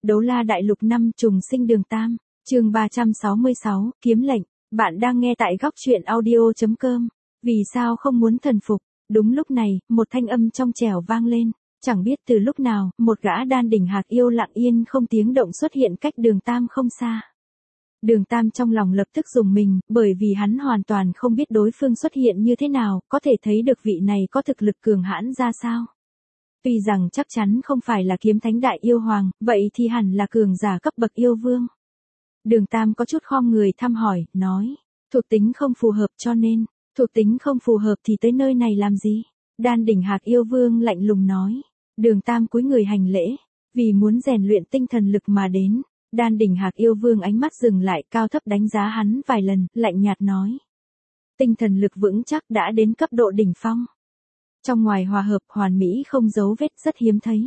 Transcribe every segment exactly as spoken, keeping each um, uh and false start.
Đấu La Đại Lục năm trùng sinh Đường Tam, chương ba trăm sáu mươi sáu, kiếm lệnh. Bạn đang nghe tại góc truyện audio chấm com. Vì sao không muốn thần phục? Đúng lúc này, một thanh âm trong trẻo vang lên. Chẳng biết từ lúc nào, một gã đan đỉnh hạc yêu lặng yên không tiếng động xuất hiện cách Đường Tam không xa. Đường Tam trong lòng lập tức rùng mình, bởi vì hắn hoàn toàn không biết đối phương xuất hiện như thế nào, có thể thấy được vị này có thực lực cường hãn ra sao. Tuy rằng chắc chắn không phải là kiếm thánh đại yêu hoàng, vậy thì hẳn là cường giả cấp bậc yêu vương. Đường Tam có chút khom người thăm hỏi, nói, thuộc tính không phù hợp cho nên, thuộc tính không phù hợp thì tới nơi này làm gì? Đan đỉnh hạc yêu vương lạnh lùng nói. Đường Tam cúi người hành lễ, vì muốn rèn luyện tinh thần lực mà đến. Đan đỉnh hạc yêu vương ánh mắt dừng lại, cao thấp đánh giá hắn vài lần, lạnh nhạt nói. Tinh thần lực vững chắc đã đến cấp độ đỉnh phong. Trong ngoài hòa hợp hoàn mỹ không dấu vết rất hiếm thấy.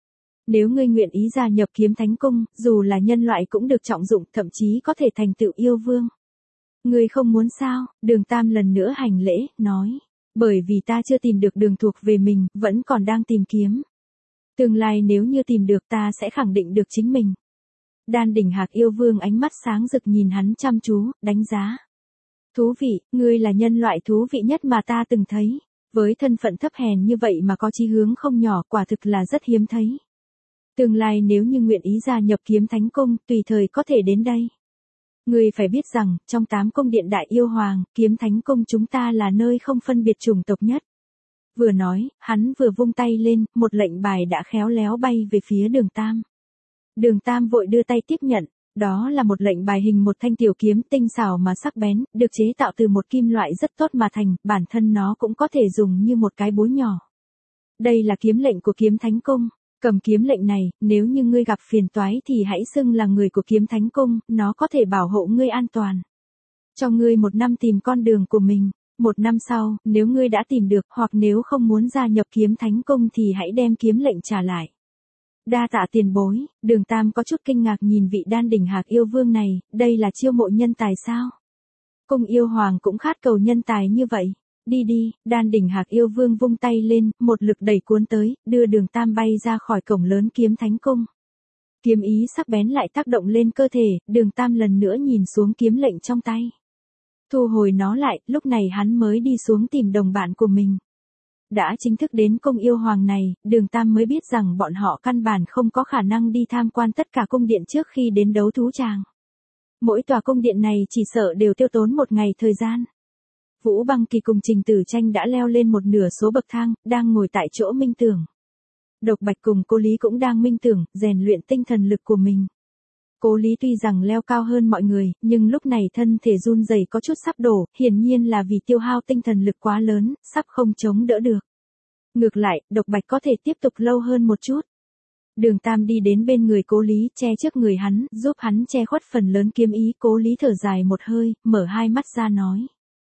Nếu ngươi nguyện ý gia nhập kiếm thánh cung, dù là nhân loại cũng được trọng dụng, thậm chí có thể thành tựu yêu vương. Ngươi không muốn sao? Đường Tam lần nữa hành lễ, nói. Bởi vì ta chưa tìm được đường thuộc về mình, vẫn còn đang tìm kiếm. Tương lai nếu như tìm được ta sẽ khẳng định được chính mình. Đan đỉnh hạc yêu vương ánh mắt sáng rực nhìn hắn chăm chú, đánh giá. Thú vị, ngươi là nhân loại thú vị nhất mà ta từng thấy. Với thân phận thấp hèn như vậy mà có chí hướng không nhỏ, quả thực là rất hiếm thấy. Tương lai nếu như nguyện ý gia nhập kiếm thánh cung, tùy thời có thể đến đây. Ngươi phải biết rằng, trong tám cung điện đại yêu hoàng, kiếm thánh cung chúng ta là nơi không phân biệt chủng tộc nhất. Vừa nói, hắn vừa vung tay lên, một lệnh bài đã khéo léo bay về phía Đường Tam. Đường Tam vội đưa tay tiếp nhận, đó là một lệnh bài hình một thanh tiểu kiếm tinh xảo mà sắc bén, được chế tạo từ một kim loại rất tốt mà thành, bản thân nó cũng có thể dùng như một cái búa nhỏ. Đây là kiếm lệnh của kiếm thánh cung, cầm kiếm lệnh này, nếu như ngươi gặp phiền toái thì hãy xưng là người của kiếm thánh cung, nó có thể bảo hộ ngươi an toàn. Cho ngươi một năm tìm con đường của mình, một năm sau, nếu ngươi đã tìm được hoặc nếu không muốn gia nhập kiếm thánh cung thì hãy đem kiếm lệnh trả lại. Đa tạ tiền bối. Đường Tam có chút kinh ngạc nhìn vị đan đỉnh hạc yêu vương này, đây là chiêu mộ nhân tài sao? Cung yêu hoàng cũng khát cầu nhân tài như vậy. Đi đi, đan đỉnh hạc yêu vương vung tay lên, một lực đẩy cuốn tới, đưa Đường Tam bay ra khỏi cổng lớn kiếm thánh cung. Kiếm ý sắc bén lại tác động lên cơ thể, Đường Tam lần nữa nhìn xuống kiếm lệnh trong tay. Thu hồi nó lại, lúc này hắn mới đi xuống tìm đồng bạn của mình. Đã chính thức đến cung yêu hoàng này, Đường Tam mới biết rằng bọn họ căn bản không có khả năng đi tham quan tất cả cung điện trước khi đến đấu thú tràng. Mỗi tòa cung điện này chỉ sợ đều tiêu tốn một ngày thời gian. Vũ Băng Kỳ cùng Trình Tử Tranh đã leo lên một nửa số bậc thang, đang ngồi tại chỗ minh tưởng. Độc Bạch cùng Cố Lý cũng đang minh tưởng, rèn luyện tinh thần lực của mình. Cố Lý tuy rằng leo cao hơn mọi người, nhưng lúc này thân thể run rẩy có chút sắp đổ, hiển nhiên là vì tiêu hao tinh thần lực quá lớn, sắp không chống đỡ được. Ngược lại, Độc Bạch có thể tiếp tục lâu hơn một chút. Đường Tam đi đến bên người Cố Lý, che trước người hắn, giúp hắn che khuất phần lớn kiếm ý. Cố Lý thở dài một hơi, mở hai mắt ra nói.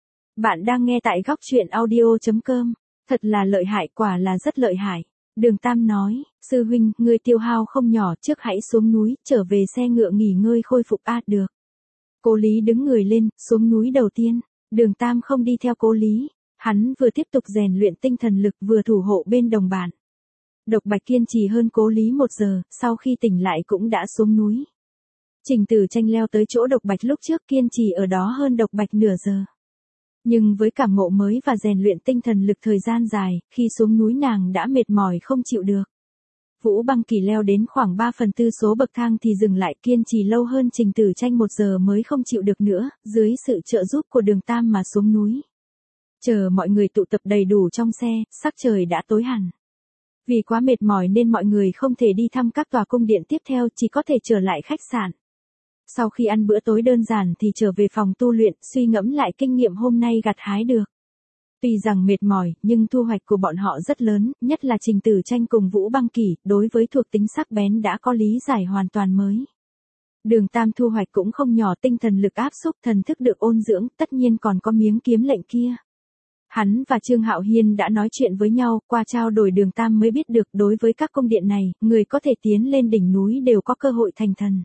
Bạn đang nghe tại góc truyện audio chấm com. Thật là lợi hại, quả là rất lợi hại. Đường Tam nói, sư huynh, ngươi tiêu hao không nhỏ, trước hãy xuống núi, trở về xe ngựa nghỉ ngơi khôi phục a. Được. Cố Lý đứng người lên, xuống núi đầu tiên. Đường Tam không đi theo Cố Lý. Hắn vừa tiếp tục rèn luyện tinh thần lực vừa thủ hộ bên đồng bạn. Độc Bạch kiên trì hơn Cố Lý một giờ, sau khi tỉnh lại cũng đã xuống núi. Trình Tử Tranh leo tới chỗ Độc Bạch lúc trước, kiên trì ở đó hơn Độc Bạch nửa giờ. Nhưng với cảm ngộ mới và rèn luyện tinh thần lực thời gian dài, khi xuống núi nàng đã mệt mỏi không chịu được. Vũ Băng Kỳ leo đến khoảng ba phần tư số bậc thang thì dừng lại, kiên trì lâu hơn Trình Tử Tranh một giờ mới không chịu được nữa, dưới sự trợ giúp của Đường Tam mà xuống núi. Chờ mọi người tụ tập đầy đủ trong xe, sắc trời đã tối hẳn. Vì quá mệt mỏi nên mọi người không thể đi thăm các tòa cung điện tiếp theo, chỉ có thể trở lại khách sạn. Sau khi ăn bữa tối đơn giản thì trở về phòng tu luyện, suy ngẫm lại kinh nghiệm hôm nay gặt hái được. Tuy rằng mệt mỏi, nhưng thu hoạch của bọn họ rất lớn, nhất là Trình Tử Tranh cùng Vũ Băng Kỳ, đối với thuộc tính sắc bén đã có lý giải hoàn toàn mới. Đường Tam thu hoạch cũng không nhỏ, tinh thần lực áp xúc, thần thức được ôn dưỡng, tất nhiên còn có miếng kiếm lệnh kia. Hắn và Trương Hạo Hiên đã nói chuyện với nhau, qua trao đổi Đường Tam mới biết được đối với các cung điện này, người có thể tiến lên đỉnh núi đều có cơ hội thành thần.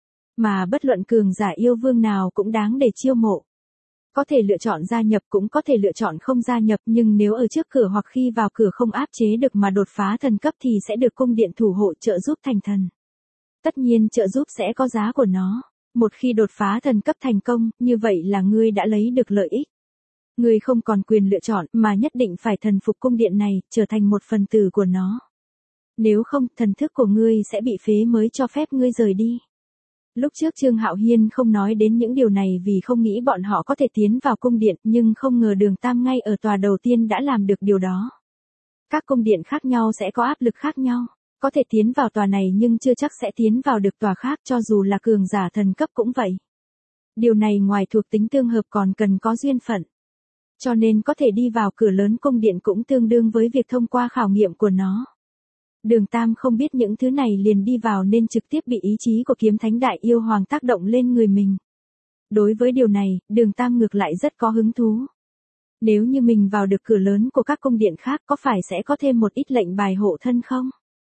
Mà bất luận cường giả yêu vương nào cũng đáng để chiêu mộ. Có thể lựa chọn gia nhập cũng có thể lựa chọn không gia nhập, nhưng nếu ở trước cửa hoặc khi vào cửa không áp chế được mà đột phá thần cấp thì sẽ được cung điện thủ hộ trợ giúp thành thần. Tất nhiên trợ giúp sẽ có giá của nó. Một khi đột phá thần cấp thành công, như vậy là ngươi đã lấy được lợi ích. Ngươi không còn quyền lựa chọn mà nhất định phải thần phục cung điện này, trở thành một phần tử của nó. Nếu không, thần thức của ngươi sẽ bị phế mới cho phép ngươi rời đi. Lúc trước Trương Hạo Hiên không nói đến những điều này vì không nghĩ bọn họ có thể tiến vào cung điện, nhưng không ngờ Đường Tam ngay ở tòa đầu tiên đã làm được điều đó. Các cung điện khác nhau sẽ có áp lực khác nhau. Có thể tiến vào tòa này nhưng chưa chắc sẽ tiến vào được tòa khác, cho dù là cường giả thần cấp cũng vậy. Điều này ngoài thuộc tính tương hợp còn cần có duyên phận. Cho nên có thể đi vào cửa lớn cung điện cũng tương đương với việc thông qua khảo nghiệm của nó. Đường Tam không biết những thứ này liền đi vào nên trực tiếp bị ý chí của kiếm thánh đại yêu hoàng tác động lên người mình. Đối với điều này, Đường Tam ngược lại rất có hứng thú. Nếu như mình vào được cửa lớn của các cung điện khác có phải sẽ có thêm một ít lệnh bài hộ thân không?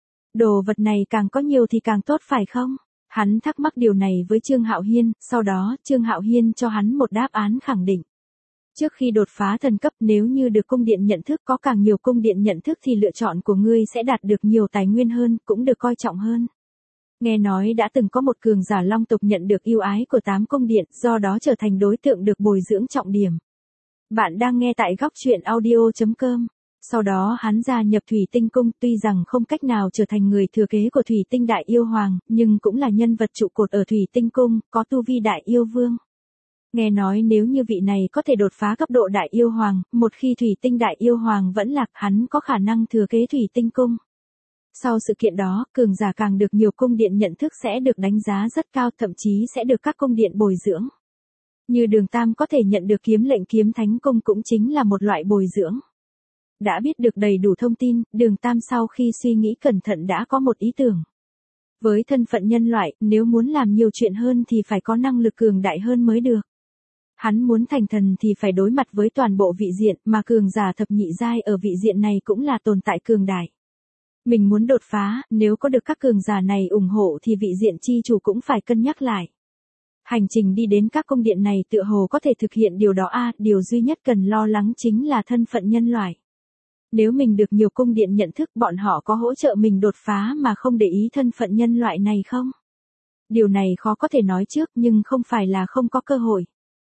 Đồ vật này càng có nhiều thì càng tốt phải không? Hắn thắc mắc điều này với Trương Hạo Hiên, sau đó Trương Hạo Hiên cho hắn một đáp án khẳng định. Trước khi đột phá thần cấp, nếu như được cung điện nhận thức có càng nhiều cung điện nhận thức thì lựa chọn của ngươi sẽ đạt được nhiều tài nguyên hơn, cũng được coi trọng hơn. Nghe nói đã từng có một cường giả long tộc nhận được yêu ái của tám cung điện, do đó trở thành đối tượng được bồi dưỡng trọng điểm. Bạn đang nghe tại góc truyện audio chấm com. Sau đó hắn gia nhập Thủy Tinh Cung, tuy rằng không cách nào trở thành người thừa kế của Thủy Tinh Đại Yêu Hoàng, nhưng cũng là nhân vật trụ cột ở Thủy Tinh Cung, có tu vi Đại Yêu Vương. Nghe nói nếu như vị này có thể đột phá cấp độ Đại Yêu Hoàng, một khi Thủy Tinh Đại Yêu Hoàng vẫn lạc, hắn có khả năng thừa kế Thủy Tinh Cung. Sau sự kiện đó, cường giả càng được nhiều cung điện nhận thức sẽ được đánh giá rất cao, thậm chí sẽ được các cung điện bồi dưỡng. Như Đường Tam có thể nhận được kiếm lệnh kiếm thánh cung cũng chính là một loại bồi dưỡng. Đã biết được đầy đủ thông tin, Đường Tam sau khi suy nghĩ cẩn thận đã có một ý tưởng. Với thân phận nhân loại, nếu muốn làm nhiều chuyện hơn thì phải có năng lực cường đại hơn mới được. Hắn muốn thành thần thì phải đối mặt với toàn bộ vị diện, mà cường giả thập nhị giai ở vị diện này cũng là tồn tại cường đại. Mình muốn đột phá, nếu có được các cường giả này ủng hộ thì vị diện chi chủ cũng phải cân nhắc lại. Hành trình đi đến các cung điện này tựa hồ có thể thực hiện điều đó a, à, điều duy nhất cần lo lắng chính là thân phận nhân loại. Nếu mình được nhiều cung điện nhận thức, bọn họ có hỗ trợ mình đột phá mà không để ý thân phận nhân loại này không? Điều này khó có thể nói trước, nhưng không phải là không có cơ hội.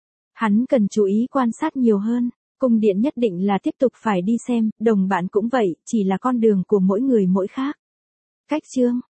Hắn cần chú ý quan sát nhiều hơn, cung điện nhất định là tiếp tục phải đi xem, đồng bạn cũng vậy, chỉ là con đường của mỗi người mỗi khác. Cách chương